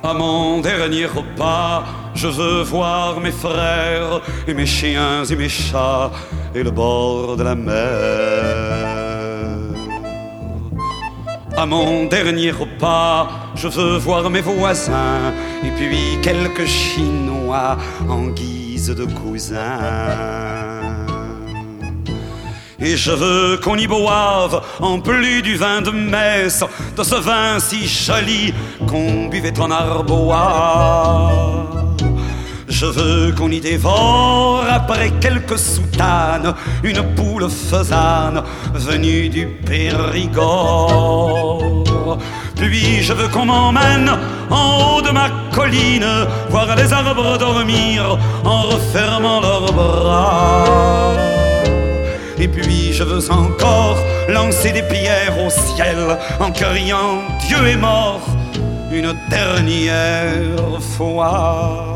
À mon dernier repas, je veux voir mes frères et mes chiens et mes chats et le bord de la mer. À mon dernier repas, je veux voir mes voisins et puis quelques Chinois en guise de cousins. Et je veux qu'on y boive en plus du vin de messe, de ce vin si joli qu'on buvait en Arbois. Je veux qu'on y dévore, après quelques soutanes, une poule faisane venue du Périgord. Puis je veux qu'on m'emmène en haut de ma colline, voir les arbres dormir en refermant leurs bras. Et puis je veux encore lancer des pierres au ciel en criant Dieu est mort une dernière fois.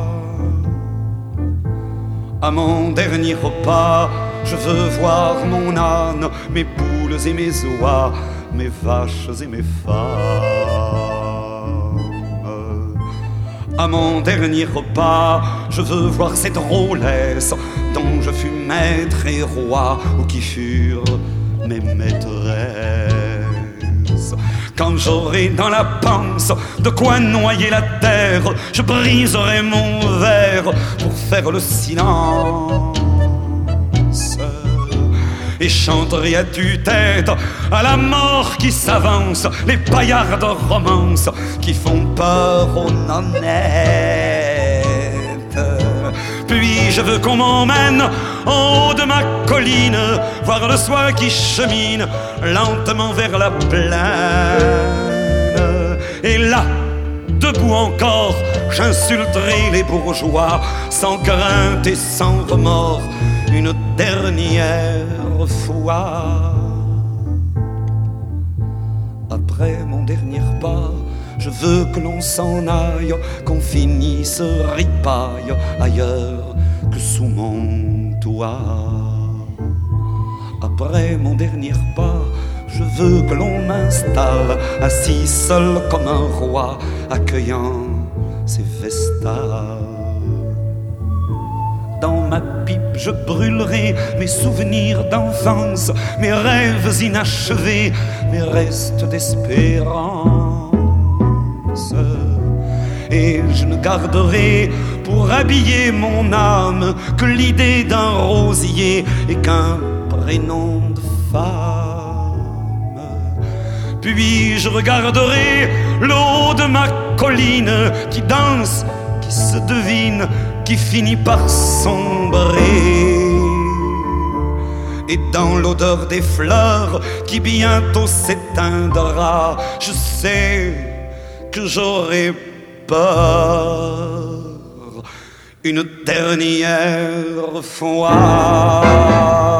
À mon dernier repas, je veux voir mon âne, mes poules et mes oies, mes vaches et mes femmes. À mon dernier repas, je veux voir ces drôlesses dont je fus maître et roi, ou qui furent mes maîtresses. Quand j'aurai dans la panse de quoi noyer la terre, je briserai mon verre pour faire le silence et chanterai à tue-tête à la mort qui s'avance, les paillardes romances qui font peur aux nonnettes. Puis je veux qu'on m'emmène en haut de ma colline, voir le soir qui chemine lentement vers la plaine. Et là, debout encore, j'insulterai les bourgeois, sans crainte et sans remords, une dernière fois. Après mon dernier repas, je veux que l'on s'en aille, qu'on finisse ripaille ailleurs que sous mon toit. Après mon dernier repas, je veux que l'on m'installe, assis seul comme un roi, accueillant ses vestales. Dans ma pipe, je brûlerai mes souvenirs d'enfance, mes rêves inachevés, mes restes d'espérance. Et je ne garderai pour habiller mon âme que l'idée d'un rosier et qu'un prénom de femme. Puis je regarderai le haut de ma colline qui danse, qui se devine, qui finit par sombrer. Et dans l'odeur des fleurs qui bientôt s'éteindra, je sais que j'aurai peur une dernière fois.